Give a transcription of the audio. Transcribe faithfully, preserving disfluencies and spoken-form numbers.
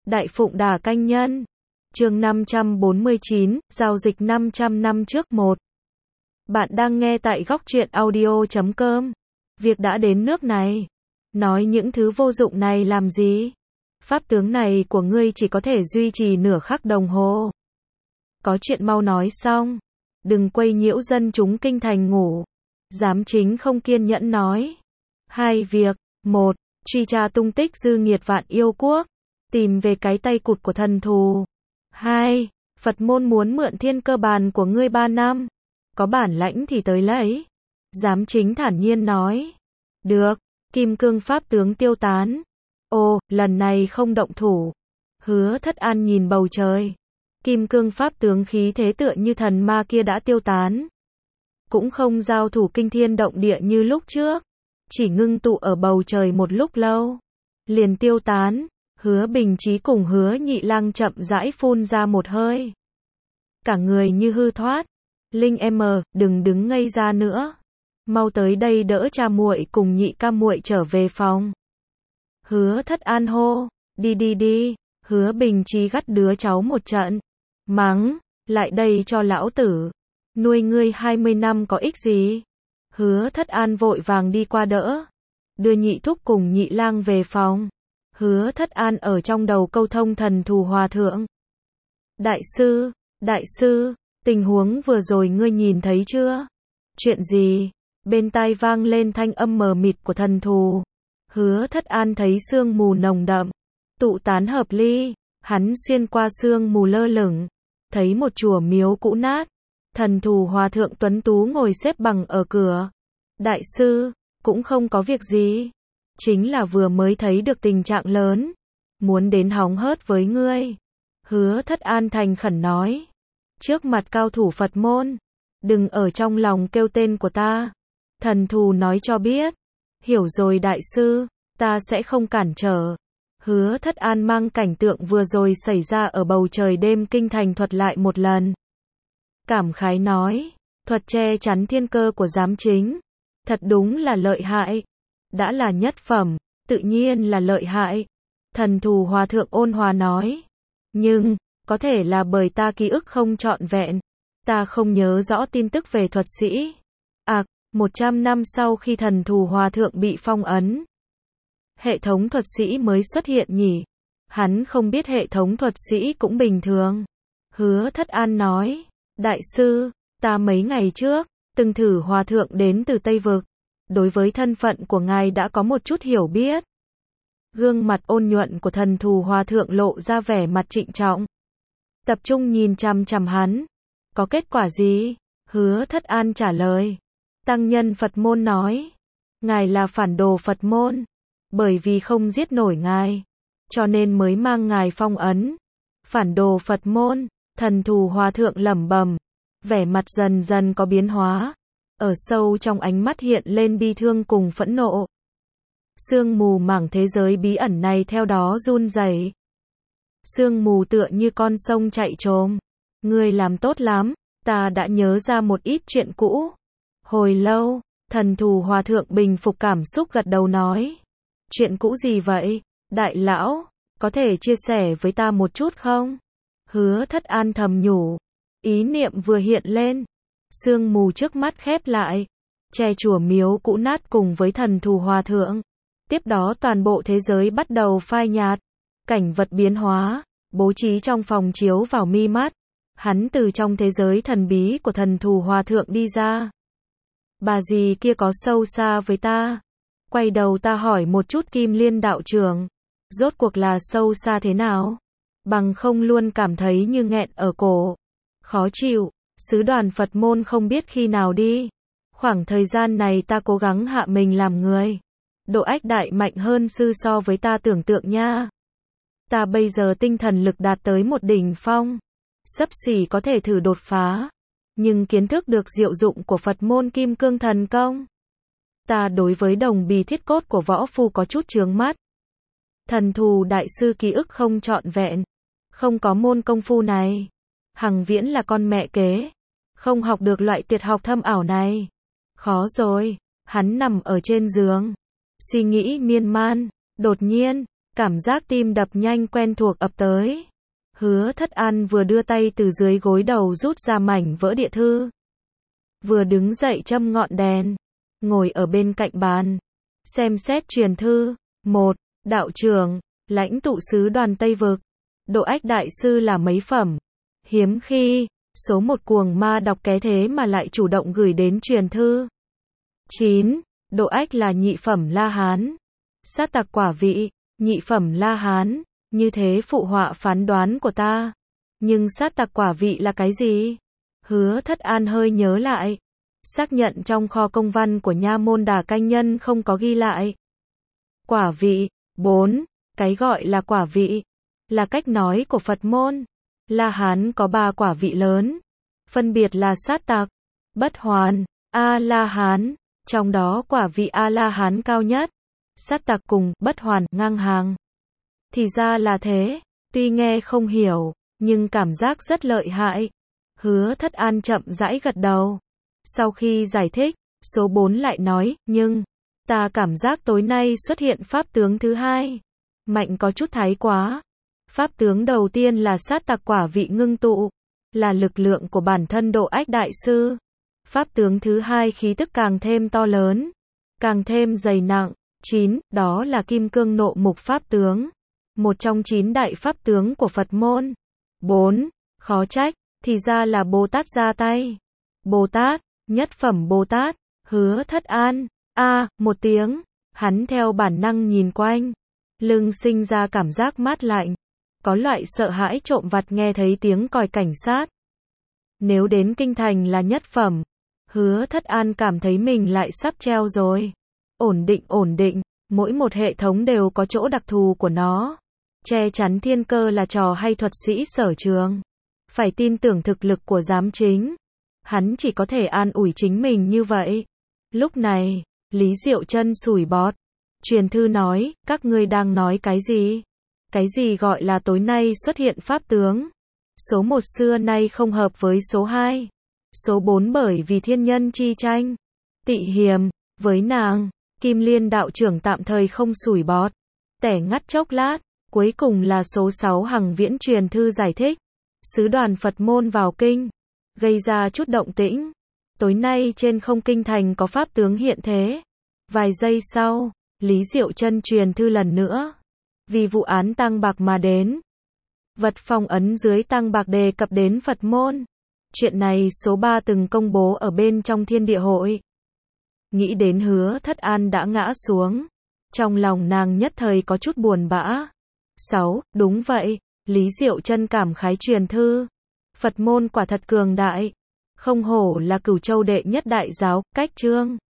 Đại Phụng Đà Canh Nhân. Chương năm trăm bốn mươi chín, giao dịch năm trăm năm trước một. Bạn đang nghe tại góc truyện audio chấm com. Việc đã đến nước này, nói những thứ vô dụng này làm gì? Pháp tướng này của ngươi chỉ có thể duy trì nửa khắc đồng hồ. Có chuyện mau nói xong, đừng quấy nhiễu dân chúng kinh thành ngủ. Giám chính không kiên nhẫn nói. Hai việc, một, truy tra tung tích dư nghiệt Vạn Yêu Quốc, tìm về cái tay cụt của thần thù. Hai, Phật môn muốn mượn thiên cơ bàn của ngươi ba năm, có bản lãnh thì tới lấy. Giám chính thản nhiên nói. Được, kim cương pháp tướng tiêu tán. Ồ, lần này không động thủ. Hứa Thất An nhìn bầu trời. Kim cương pháp tướng khí thế tựa như thần ma kia đã tiêu tán. Cũng không giao thủ kinh thiên động địa như lúc trước. Chỉ ngưng tụ ở bầu trời một lúc lâu. Liền tiêu tán. Hứa Bình Chí cùng Hứa Nhị Lang chậm rãi phun ra một hơi. Cả người như hư thoát. Linh em, đừng đứng ngây ra nữa. Mau tới đây đỡ cha muội cùng nhị ca muội trở về phòng. Hứa Thất An hô. Đi đi đi. Hứa Bình Chí gắt đứa cháu một trận. Mắng. Lại đây cho lão tử. Nuôi ngươi hai mươi năm có ích gì? Hứa Thất An vội vàng đi qua đỡ. Đưa nhị thúc cùng nhị lang về phòng. Hứa Thất An ở trong đầu câu thông thần thù hòa thượng. Đại sư, đại sư, tình huống vừa rồi ngươi nhìn thấy chưa? Chuyện gì? Bên tai vang lên thanh âm mờ mịt của thần thù. Hứa Thất An thấy sương mù nồng đậm, tụ tán hợp ly, hắn xuyên qua sương mù lơ lửng, thấy một chùa miếu cũ nát. Thần thù hòa thượng tuấn tú ngồi xếp bằng ở cửa. Đại sư, cũng không có việc gì. Chính là vừa mới thấy được tình trạng lớn. Muốn đến hóng hớt với ngươi. Hứa Thất An thành khẩn nói. Trước mặt cao thủ Phật môn. Đừng ở trong lòng kêu tên của ta. Thần thù nói cho biết. Hiểu rồi đại sư, ta sẽ không cản trở. Hứa Thất An mang cảnh tượng vừa rồi xảy ra ở bầu trời đêm kinh thành thuật lại một lần. Cảm khái nói. Thuật che chắn thiên cơ của giám chính. Thật đúng là lợi hại. Đã là nhất phẩm, tự nhiên là lợi hại. Thần thù hòa thượng ôn hòa nói. Nhưng, có thể là bởi ta ký ức không trọn vẹn. Ta không nhớ rõ tin tức về thuật sĩ. À, một trăm năm sau khi thần thù hòa thượng bị phong ấn. Hệ thống thuật sĩ mới xuất hiện nhỉ. Hắn không biết hệ thống thuật sĩ cũng bình thường. Hứa Thất An nói. Đại sư, ta mấy ngày trước, từng thử hòa thượng đến từ Tây Vực. Đối với thân phận của ngài đã có một chút hiểu biết. Gương mặt ôn nhuận của thần thù hòa thượng lộ ra vẻ mặt trịnh trọng. Tập trung nhìn chằm chằm hắn. Có kết quả gì? Hứa Thất An trả lời. Tăng nhân Phật môn nói. Ngài là phản đồ Phật môn. Bởi vì không giết nổi ngài, cho nên mới mang ngài phong ấn. Phản đồ Phật môn. Thần thù hòa thượng lẩm bẩm. Vẻ mặt dần dần có biến hóa. Ở sâu trong ánh mắt hiện lên bi thương cùng phẫn nộ. Sương mù mảng thế giới bí ẩn này theo đó run rẩy. Sương mù tựa như con sông chạy trồm. Ngươi làm tốt lắm, ta đã nhớ ra một ít chuyện cũ. Hồi lâu, thần thù hòa thượng bình phục cảm xúc gật đầu nói. Chuyện cũ gì vậy, đại lão, có thể chia sẻ với ta một chút không? Hứa Thất An thầm nhủ. Ý niệm vừa hiện lên. Sương mù trước mắt khép lại. Che chùa miếu cũ nát cùng với thần thù hòa thượng. Tiếp đó toàn bộ thế giới bắt đầu phai nhạt. Cảnh vật biến hóa. Bố trí trong phòng chiếu vào mi mắt. Hắn từ trong thế giới thần bí của thần thù hòa thượng đi ra. Bà dì kia có sâu xa với ta. Quay đầu ta hỏi một chút Kim Liên đạo trưởng. Rốt cuộc là sâu xa thế nào? Bằng không luôn cảm thấy như nghẹn ở cổ. Khó chịu. Sứ đoàn Phật môn không biết khi nào đi. Khoảng thời gian này ta cố gắng hạ mình làm người. Độ ách đại mạnh hơn sư so với ta tưởng tượng nha. Ta bây giờ tinh thần lực đạt tới một đỉnh phong. Xấp xỉ có thể thử đột phá. Nhưng kiến thức được diệu dụng của Phật môn kim cương thần công. Ta đối với đồng bì thiết cốt của võ phu có chút chướng mắt. Thần thù đại sư ký ức không trọn vẹn. Không có môn công phu này. Hằng Viễn là con mẹ kế. Không học được loại tuyệt học thâm ảo này. Khó rồi. Hắn nằm ở trên giường. Suy nghĩ miên man. Đột nhiên, Cảm giác tim đập nhanh quen thuộc ập tới. Hứa Thất An vừa đưa tay từ dưới gối đầu rút ra mảnh vỡ địa thư. Vừa đứng dậy châm ngọn đèn. Ngồi ở bên cạnh bàn. Xem xét truyền thư. Một. Đạo trưởng, lãnh tụ sứ đoàn Tây Vực. Độ Ách Đại Sư là mấy phẩm. Hiếm khi, số một cuồng ma đọc ké thế mà lại chủ động gửi đến truyền thư. chín. Độ Ách là nhị phẩm La Hán. Sát tặc quả vị, nhị phẩm La Hán, như thế phụ họa phán đoán của ta. Nhưng sát tặc quả vị là cái gì? Hứa Thất An hơi nhớ lại. Xác nhận trong kho công văn của nha môn Đà Canh Nhân không có ghi lại. Quả vị. bốn. Cái gọi là quả vị là cách nói của Phật môn. La Hán có ba quả vị lớn, phân biệt là sát tặc, bất hoàn, A-la-hán, trong đó quả vị A-la-hán cao nhất, sát tặc cùng bất hoàn ngang hàng. Thì ra là thế, tuy nghe không hiểu, nhưng cảm giác rất lợi hại. Hứa Thất An chậm rãi gật đầu. Sau khi giải thích, số bốn lại nói, nhưng ta cảm giác tối nay xuất hiện pháp tướng thứ hai. Mạnh có chút thái quá. Pháp tướng đầu tiên là sát tặc quả vị ngưng tụ, là lực lượng của bản thân Độ Ách Đại Sư. Pháp tướng thứ hai khí tức càng thêm to lớn, càng thêm dày nặng. chín. Đó là Kim Cương Nộ Mục Pháp tướng, một trong chín đại pháp tướng của Phật môn. bốn. Khó trách, thì ra là Bồ Tát ra tay. Bồ Tát, nhất phẩm Bồ Tát. Hứa Thất An, a, một tiếng, hắn theo bản năng nhìn quanh, lưng sinh ra cảm giác mát lạnh, có loại sợ hãi trộm vặt nghe thấy tiếng còi cảnh sát. Nếu đến kinh thành là nhất phẩm, Hứa Thất An cảm thấy mình lại sắp treo rồi. Ổn định ổn định, mỗi một hệ thống đều có chỗ đặc thù của nó. Che chắn thiên cơ là trò hay thuật sĩ sở trường. Phải tin tưởng thực lực của giám chính. Hắn chỉ có thể an ủi chính mình như vậy. Lúc này, Lý Diệu Chân sủi bọt. Truyền thư nói, các ngươi đang nói cái gì? Cái gì gọi là tối nay xuất hiện pháp tướng? Số một xưa nay không hợp với số hai. Số bốn bởi vì thiên nhân chi tranh. Tị hiềm, với nàng, Kim Liên đạo trưởng tạm thời không sủi bọt. Tẻ ngắt chốc lát, cuối cùng là số sáu Hằng Viễn truyền thư giải thích. Sứ đoàn Phật môn vào kinh, gây ra chút động tĩnh. Tối nay trên không kinh thành có pháp tướng hiện thế. Vài giây sau, Lý Diệu Chân truyền thư lần nữa. Vì vụ án Tăng Bạc mà đến. Vật phong ấn dưới Tăng Bạc đề cập đến Phật môn. Chuyện này số ba từng công bố ở bên trong Thiên Địa Hội. Nghĩ đến Hứa Thất An đã ngã xuống. Trong lòng nàng nhất thời có chút buồn bã. sáu. Đúng vậy, Lý Diệu Chân cảm khái truyền thư. Phật môn quả thật cường đại. Không hổ là Cửu Châu đệ nhất đại giáo, cách chương.